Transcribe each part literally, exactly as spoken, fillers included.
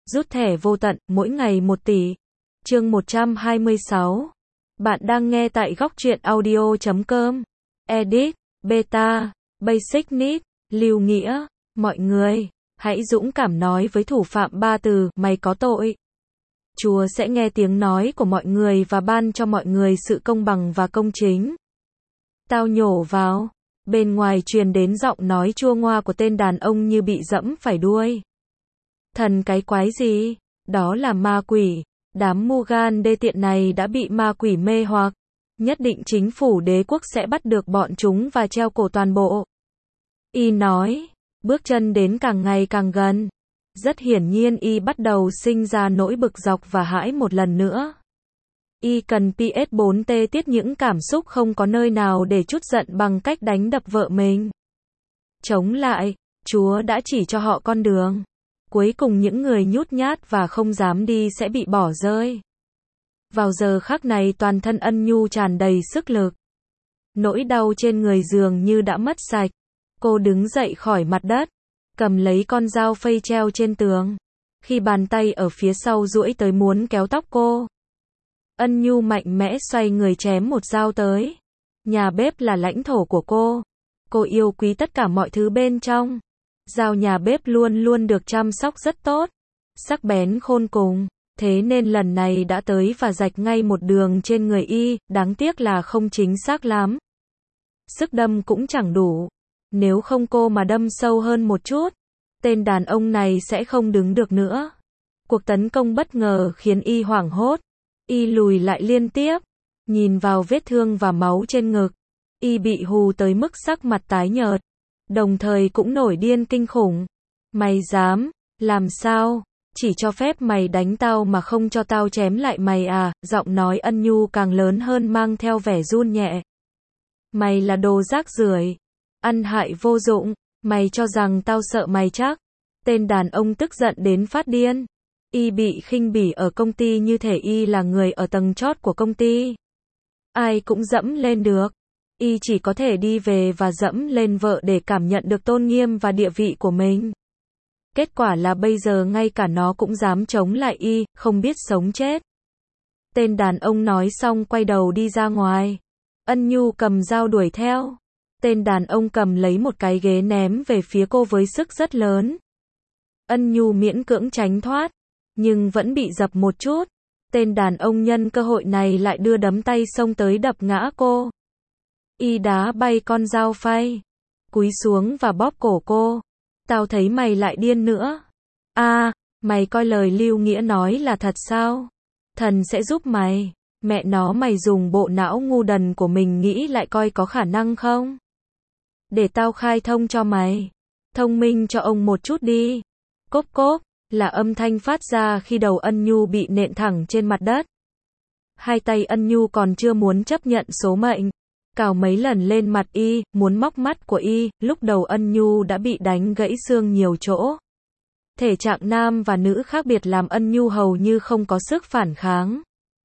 Rút thẻ vô tận, mỗi ngày một tỷ. Chương một trăm hai mươi sáu. Bạn đang nghe tại góc truyện audio chấm com. Edit, Beta, Basic Need, Lưu Nghĩa. Mọi người, hãy dũng cảm nói với thủ phạm ba từ, mày có tội. Chúa sẽ nghe tiếng nói của mọi người và ban cho mọi người sự công bằng và công chính. Tao nhổ vào. Bên ngoài truyền đến giọng nói chua ngoa của tên đàn ông như bị dẫm phải đuôi. Thần cái quái gì? Đó là ma quỷ. Đám Mugan đê tiện này đã bị ma quỷ mê hoặc. Nhất định chính phủ đế quốc sẽ bắt được bọn chúng và treo cổ toàn bộ. Y nói. Bước chân đến càng ngày càng gần. Rất hiển nhiên Y bắt đầu sinh ra nỗi bực dọc và hãi một lần nữa. Y cần pê ét bốn tê tiết những cảm xúc không có nơi nào để trút giận bằng cách đánh đập vợ mình. Chống lại, Chúa đã chỉ cho họ con đường. Cuối cùng những người nhút nhát và không dám đi sẽ bị bỏ rơi. Vào giờ khắc này toàn thân Ân Nhu tràn đầy sức lực. Nỗi đau trên người dường như đã mất sạch. Cô đứng dậy khỏi mặt đất, cầm lấy con dao phây treo trên tường. Khi bàn tay ở phía sau duỗi tới muốn kéo tóc cô, Ân Nhu mạnh mẽ xoay người chém một dao tới. Nhà bếp là lãnh thổ của cô. Cô yêu quý tất cả mọi thứ bên trong. Dao nhà bếp luôn luôn được chăm sóc rất tốt. Sắc bén khôn cùng. Thế nên lần này đã tới và rạch ngay một đường trên người Y, đáng tiếc là không chính xác lắm. Sức đâm cũng chẳng đủ. Nếu không cô mà đâm sâu hơn một chút, tên đàn ông này sẽ không đứng được nữa. Cuộc tấn công bất ngờ khiến Y hoảng hốt. Y lùi lại liên tiếp, nhìn vào vết thương và máu trên ngực. Y bị hù tới mức sắc mặt tái nhợt, đồng thời cũng nổi điên kinh khủng. Mày dám, làm sao? Chỉ cho phép mày đánh tao mà không cho tao chém lại mày à? Giọng nói Ân Nhu càng lớn hơn mang theo vẻ run nhẹ. Mày là đồ rác rưởi, ăn hại vô dụng, mày cho rằng tao sợ mày chắc? Tên đàn ông tức giận đến phát điên. Y bị khinh bỉ ở công ty như thể Y là người ở tầng chót của công ty. Ai cũng dẫm lên được. Y chỉ có thể đi về và dẫm lên vợ để cảm nhận được tôn nghiêm và địa vị của mình. Kết quả là bây giờ ngay cả nó cũng dám chống lại Y, không biết sống chết. Tên đàn ông nói xong quay đầu đi ra ngoài. Ân Nhu cầm dao đuổi theo. Tên đàn ông cầm lấy một cái ghế ném về phía cô với sức rất lớn. Ân Nhu miễn cưỡng tránh thoát, nhưng vẫn bị dập một chút. Tên đàn ông nhân cơ hội này lại đưa đấm tay xông tới đập ngã cô. Y đá bay con dao phay, cúi xuống và bóp cổ cô. Tao thấy mày lại điên nữa. À, mày coi lời Lưu Nghĩa nói là thật sao? Thần sẽ giúp mày. Mẹ nó, mày dùng bộ não ngu đần của mình nghĩ lại coi có khả năng không? Để tao khai thông cho mày. Thông minh cho ông một chút đi. Cốp cốp là âm thanh phát ra khi đầu Ân Nhu bị nện thẳng trên mặt đất. Hai tay Ân Nhu còn chưa muốn chấp nhận số mệnh, cào mấy lần lên mặt Y, muốn móc mắt của Y. Lúc đầu Ân Nhu đã bị đánh gãy xương nhiều chỗ. Thể trạng nam và nữ khác biệt làm Ân Nhu hầu như không có sức phản kháng.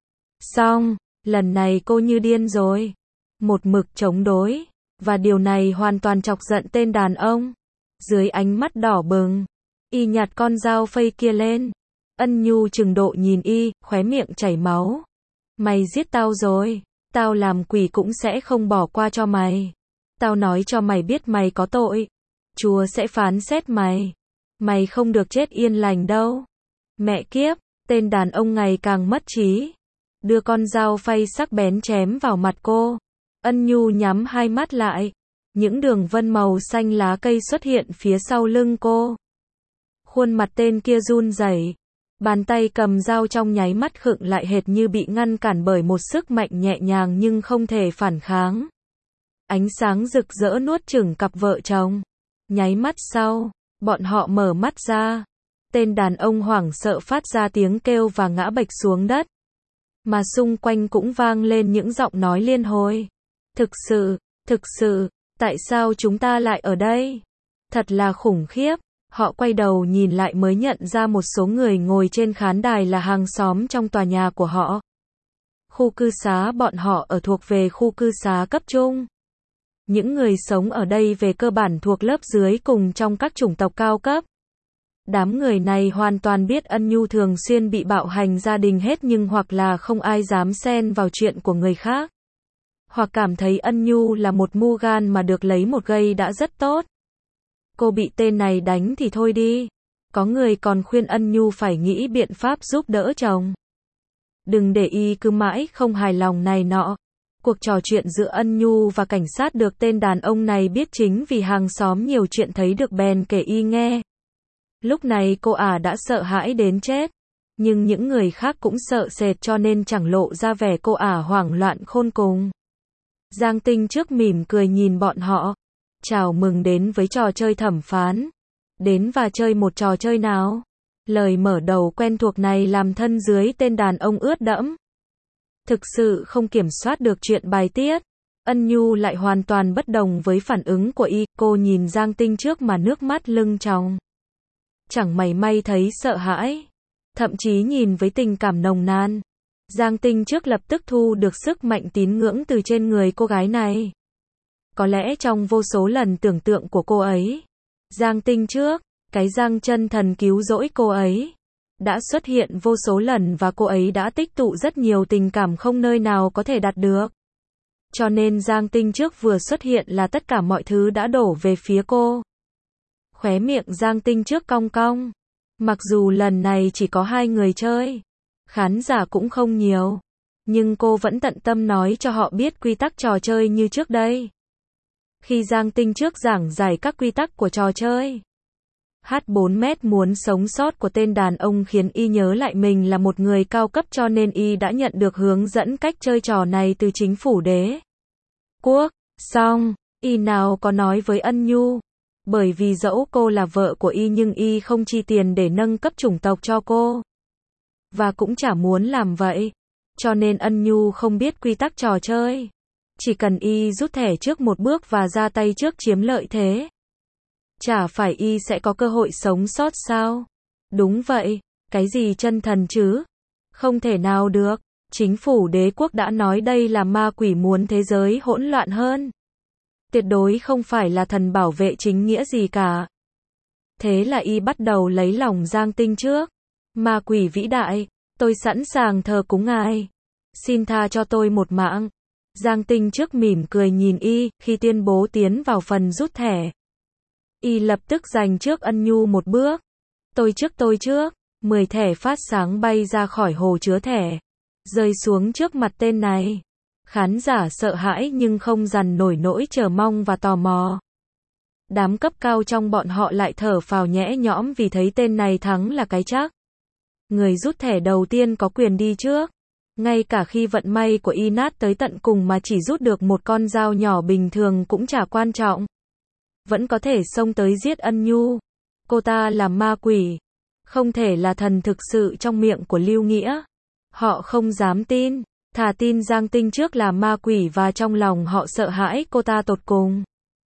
Xong, lần này cô như điên rồi. Một mực chống đối. Và điều này hoàn toàn chọc giận tên đàn ông. Dưới ánh mắt đỏ bừng, Y nhặt con dao phây kia lên. Ân Nhu chừng độ nhìn Y, khóe miệng chảy máu. Mày giết tao rồi. Tao làm quỷ cũng sẽ không bỏ qua cho mày. Tao nói cho mày biết mày có tội. Chúa sẽ phán xét mày. Mày không được chết yên lành đâu. Mẹ kiếp, tên đàn ông ngày càng mất trí. Đưa con dao phay sắc bén chém vào mặt cô. Ân Nhu nhắm hai mắt lại. Những đường vân màu xanh lá cây xuất hiện phía sau lưng cô. Khuôn mặt tên kia run rẩy. Bàn tay cầm dao trong nháy mắt khựng lại hệt như bị ngăn cản bởi một sức mạnh nhẹ nhàng nhưng không thể phản kháng. Ánh sáng rực rỡ nuốt chửng cặp vợ chồng. Nháy mắt sau, bọn họ mở mắt ra. Tên đàn ông hoảng sợ phát ra tiếng kêu và ngã bệch xuống đất. Mà xung quanh cũng vang lên những giọng nói liên hồi. Thực sự, thực sự, tại sao chúng ta lại ở đây? Thật là khủng khiếp. Họ quay đầu nhìn lại mới nhận ra một số người ngồi trên khán đài là hàng xóm trong tòa nhà của họ. Khu cư xá bọn họ ở thuộc về khu cư xá cấp trung. Những người sống ở đây về cơ bản thuộc lớp dưới cùng trong các chủng tộc cao cấp. Đám người này hoàn toàn biết Ân Nhu thường xuyên bị bạo hành gia đình hết nhưng hoặc là không ai dám xen vào chuyện của người khác. Hoặc cảm thấy Ân Nhu là một mu gan mà được lấy một gây đã rất tốt. Cô bị tên này đánh thì thôi đi. Có người còn khuyên Ân Nhu phải nghĩ biện pháp giúp đỡ chồng. Đừng để y cứ mãi không hài lòng này nọ. Cuộc trò chuyện giữa Ân Nhu và cảnh sát được tên đàn ông này biết chính vì hàng xóm nhiều chuyện thấy được bèn kể y nghe. Lúc này cô ả đã sợ hãi đến chết. Nhưng những người khác cũng sợ sệt cho nên chẳng lộ ra vẻ cô ả hoảng loạn khôn cùng. Giang Tinh trước mỉm cười nhìn bọn họ. Chào mừng đến với trò chơi thẩm phán. Đến và chơi một trò chơi nào? Lời mở đầu quen thuộc này làm thân dưới tên đàn ông ướt đẫm. Thực sự không kiểm soát được chuyện bài tiết. Ân Nhu lại hoàn toàn bất đồng với phản ứng của y. Cô nhìn Giang Tinh trước mà nước mắt lưng tròng. Chẳng mảy may thấy sợ hãi. Thậm chí nhìn với tình cảm nồng nàn. Giang Tinh trước lập tức thu được sức mạnh tín ngưỡng từ trên người cô gái này. Có lẽ trong vô số lần tưởng tượng của cô ấy, Giang Tinh trước, cái Giang chân thần cứu rỗi cô ấy, đã xuất hiện vô số lần và cô ấy đã tích tụ rất nhiều tình cảm không nơi nào có thể đạt được. Cho nên Giang Tinh trước vừa xuất hiện là tất cả mọi thứ đã đổ về phía cô. Khóe miệng Giang Tinh trước cong cong. Mặc dù lần này chỉ có hai người chơi, khán giả cũng không nhiều, nhưng cô vẫn tận tâm nói cho họ biết quy tắc trò chơi như trước đây. Khi Giang Tinh trước giảng giải các quy tắc của trò chơi, hát bốn mét muốn sống sót của tên đàn ông khiến y nhớ lại mình là một người cao cấp cho nên y đã nhận được hướng dẫn cách chơi trò này từ chính phủ đế quốc. Xong, y nào có nói với Ân Nhu, bởi vì dẫu cô là vợ của y nhưng y không chi tiền để nâng cấp chủng tộc cho cô. Và cũng chả muốn làm vậy. Cho nên Ân Nhu không biết quy tắc trò chơi. Chỉ cần y rút thẻ trước một bước và ra tay trước chiếm lợi thế. Chả phải y sẽ có cơ hội sống sót sao? Đúng vậy, cái gì chân thần chứ? Không thể nào được. Chính phủ đế quốc đã nói đây là ma quỷ muốn thế giới hỗn loạn hơn. Tuyệt đối không phải là thần bảo vệ chính nghĩa gì cả. Thế là y bắt đầu lấy lòng Giang Tinh trước. Ma quỷ vĩ đại, tôi sẵn sàng thờ cúng ngài. Xin tha cho tôi một mạng. Giang Tinh trước mỉm cười nhìn y, khi tuyên bố tiến vào phần rút thẻ. Y lập tức giành trước Ân Nhu một bước. Tôi trước tôi trước. Mười thẻ phát sáng bay ra khỏi hồ chứa thẻ. Rơi xuống trước mặt tên này. Khán giả sợ hãi nhưng không dằn nổi nỗi chờ mong và tò mò. Đám cấp cao trong bọn họ lại thở phào nhẽ nhõm vì thấy tên này thắng là cái chắc. Người rút thẻ đầu tiên có quyền đi trước. Ngay cả khi vận may của y nát tới tận cùng mà chỉ rút được một con dao nhỏ bình thường cũng chả quan trọng. Vẫn có thể xông tới giết Ân Nhu. Cô ta là ma quỷ. Không thể là thần thực sự trong miệng của Lưu Nghĩa. Họ không dám tin. Thà tin Giang Tinh trước là ma quỷ và trong lòng họ sợ hãi cô ta tột cùng.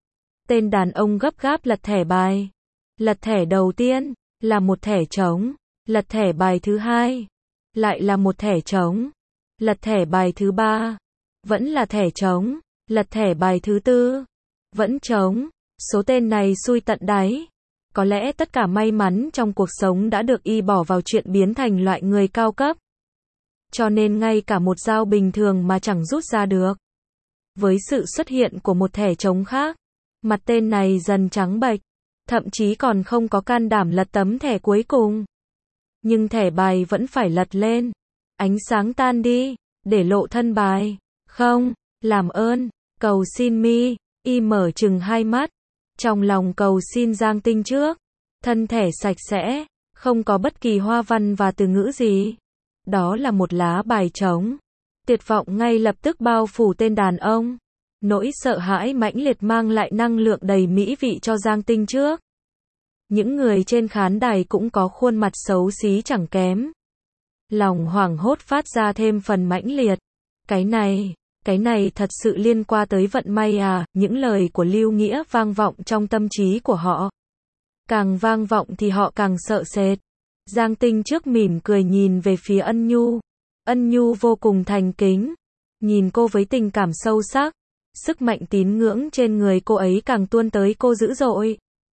Tên đàn ông gấp gáp lật thẻ bài. Lật thẻ đầu tiên, là một thẻ trống. Lật thẻ bài thứ hai, lại là một thẻ trống. Lật thẻ bài thứ ba, vẫn là thẻ trống. Lật thẻ bài thứ tư, vẫn trống. Số tên này xui tận đáy. Có lẽ tất cả may mắn trong cuộc sống đã được y bỏ vào chuyện biến thành loại người cao cấp. Cho nên ngay cả một dao bình thường mà chẳng rút ra được. Với sự xuất hiện của một thẻ trống khác, mặt tên này dần trắng bệch, thậm chí còn không có can đảm lật tấm thẻ cuối cùng. Nhưng thẻ bài vẫn phải lật lên. Ánh sáng tan đi, để lộ thân bài. Không, làm ơn, cầu xin mi. Y mở chừng hai mắt. Trong lòng cầu xin Giang Tinh trước. Thân thẻ sạch sẽ, không có bất kỳ hoa văn và từ ngữ gì. Đó là một lá bài trống. Tuyệt vọng ngay lập tức bao phủ tên đàn ông. Nỗi sợ hãi mãnh liệt mang lại năng lượng đầy mỹ vị cho Giang Tinh trước. Những người trên khán đài cũng có khuôn mặt xấu xí chẳng kém. Lòng hoảng hốt phát ra thêm phần mãnh liệt. Cái này, cái này thật sự liên quan tới vận may à, những lời của Lưu Nghĩa vang vọng trong tâm trí của họ. Càng vang vọng thì họ càng sợ sệt. Giang Tinh trước mỉm cười nhìn về phía Ân Nhu. Ân Nhu vô cùng thành kính. Nhìn cô với tình cảm sâu sắc. Sức mạnh tín ngưỡng trên người cô ấy càng tuôn tới cô dữ dội.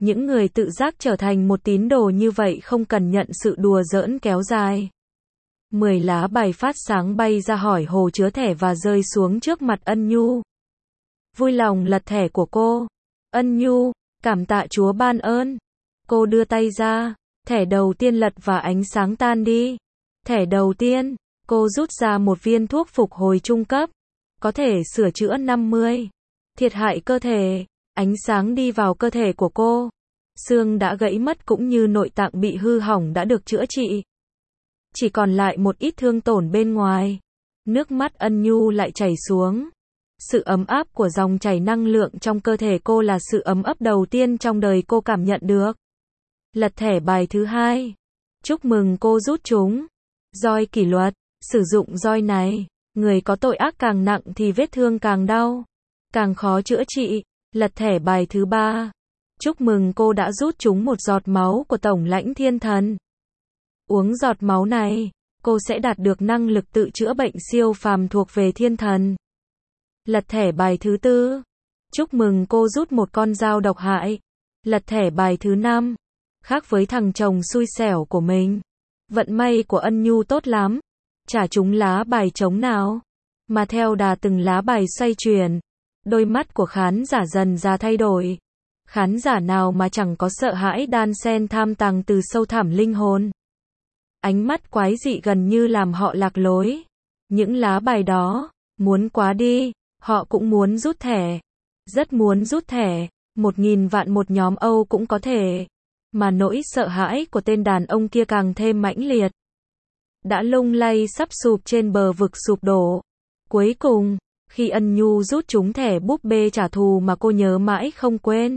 Những người tự giác trở thành một tín đồ như vậy không cần nhận sự đùa giỡn kéo dài. Mười lá bài phát sáng bay ra khỏi hồ chứa thẻ và rơi xuống trước mặt Ân Nhu. Vui lòng lật thẻ của cô. Ân Nhu, cảm tạ Chúa ban ơn. Cô đưa tay ra, thẻ đầu tiên lật và ánh sáng tan đi. Thẻ đầu tiên, cô rút ra một viên thuốc phục hồi trung cấp. Có thể sửa chữa năm mươi. Thiệt hại cơ thể. Ánh sáng đi vào cơ thể của cô. Xương đã gãy mất cũng như nội tạng bị hư hỏng đã được chữa trị. Chỉ còn lại một ít thương tổn bên ngoài. Nước mắt Ân Nhu lại chảy xuống. Sự ấm áp của dòng chảy năng lượng trong cơ thể cô là sự ấm ấp đầu tiên trong đời cô cảm nhận được. Lật thẻ bài thứ hai. Chúc mừng cô rút chúng. Roi kỷ luật. Sử dụng roi này. Người có tội ác càng nặng thì vết thương càng đau. Càng khó chữa trị. Lật thẻ bài thứ ba. Chúc mừng cô đã rút chúng một giọt máu của Tổng lãnh Thiên Thần. Uống giọt máu này, cô sẽ đạt được năng lực tự chữa bệnh siêu phàm thuộc về thiên thần. Lật thẻ bài thứ tư. Chúc mừng cô rút một con dao độc hại. Lật thẻ bài thứ năm. Khác với thằng chồng xui xẻo của mình. Vận may của Ân Nhu tốt lắm. Trả chúng lá bài trống nào. Mà theo đà từng lá bài xoay chuyển. Đôi mắt của khán giả dần ra thay đổi. Khán giả nào mà chẳng có sợ hãi đan xen tham tàng từ sâu thẳm linh hồn. Ánh mắt quái dị gần như làm họ lạc lối. Những lá bài đó, muốn quá đi, họ cũng muốn rút thẻ. Rất muốn rút thẻ, một nghìn vạn một nhóm Âu cũng có thể. Mà nỗi sợ hãi của tên đàn ông kia càng thêm mãnh liệt. Đã lung lay sắp sụp trên bờ vực sụp đổ. Cuối cùng, khi Ân Nhu rút trúng thẻ búp bê trả thù mà cô nhớ mãi không quên.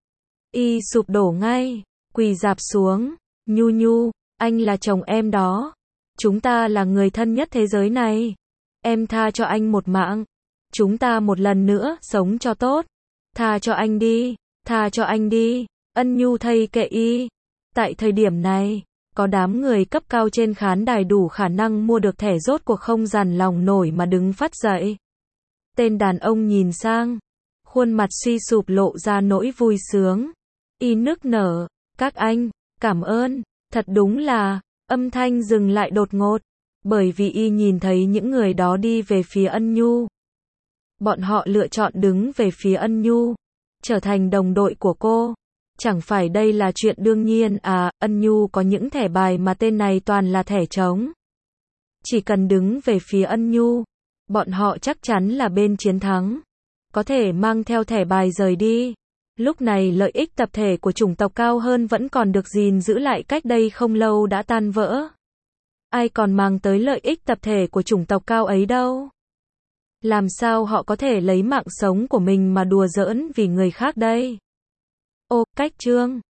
Y sụp đổ ngay, quỳ rạp xuống. Nhu Nhu, anh là chồng em đó. Chúng ta là người thân nhất thế giới này. Em tha cho anh một mạng. Chúng ta một lần nữa sống cho tốt. Tha cho anh đi, tha cho anh đi. Ân Nhu thay kệ y. Tại thời điểm này, có đám người cấp cao trên khán đài đủ khả năng mua được thẻ rốt cuộc không dằn lòng nổi mà đứng phát dậy. Tên đàn ông nhìn sang. Khuôn mặt suy sụp lộ ra nỗi vui sướng. Y nức nở. Các anh, cảm ơn. Thật đúng là, âm thanh dừng lại đột ngột. Bởi vì y nhìn thấy những người đó đi về phía Ân Nhu. Bọn họ lựa chọn đứng về phía Ân Nhu. Trở thành đồng đội của cô. Chẳng phải đây là chuyện đương nhiên à, Ân Nhu có những thẻ bài mà tên này toàn là thẻ trống. Chỉ cần đứng về phía Ân Nhu. Bọn họ chắc chắn là bên chiến thắng. Có thể mang theo thẻ bài rời đi. Lúc này lợi ích tập thể của chủng tộc cao hơn vẫn còn được gìn giữ lại cách đây không lâu đã tan vỡ. Ai còn mang tới lợi ích tập thể của chủng tộc cao ấy đâu. Làm sao họ có thể lấy mạng sống của mình mà đùa giỡn vì người khác đây? Ô, cách chương.